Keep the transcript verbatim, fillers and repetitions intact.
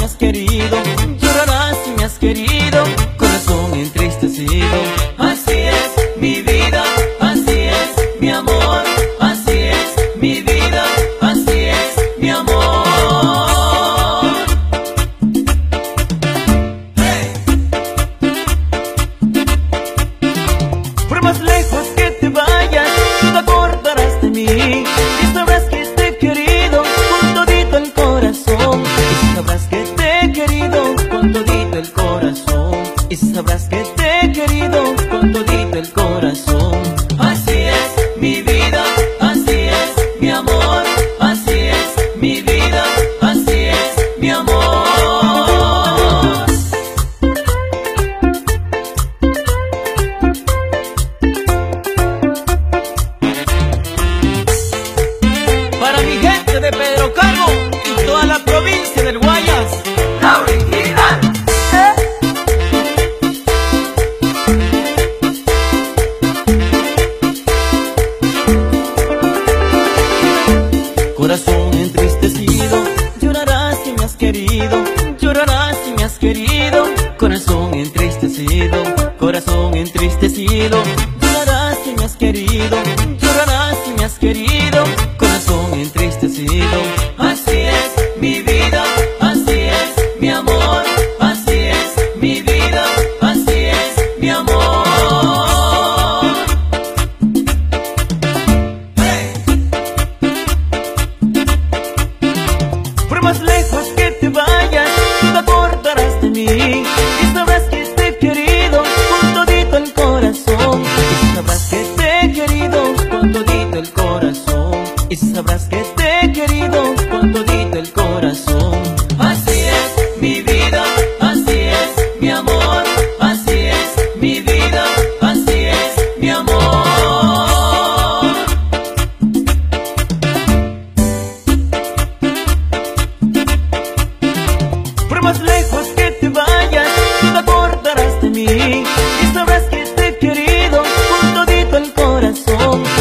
has querido, llorarás si me has querido, corazón entristecido. Así es mi vida, así es mi amor, así es mi vida, así es mi amor. Hey. Por más lejos que te vayas, tú te acordarás de mí y sabrás que te he querido con todito el corazón. Y sabrás que te he querido con todito el corazón. Y sabrás que te he querido con todito el corazón. Así es mi vida, así es mi amor, así es mi vida, así es mi amor. Para mi gente de Pedro Carbo y toda la provincia del Guayas, la original. Corazón entristecido, llorarás si me has querido, llorarás si me has querido, corazón entristecido, corazón entristecido, llorarás si me has querido, llorarás si me has querido, corazón entristecido. Así es mi vida, así es mi amor, así es mi vida, así es mi amor. Por más lejos que te vayas, tú te acordarás de mí y sabrás que te he querido con todito el corazón. Y sabrás que te he querido con todito el corazón. Y sabrás que te he querido con todito el corazón. Así es mi vida, así es mi amor, así es mi vida, así es mi amor. Por más lejos que te vayas, tú te acordarás de mí y sabrás que te he querido con todito el corazón.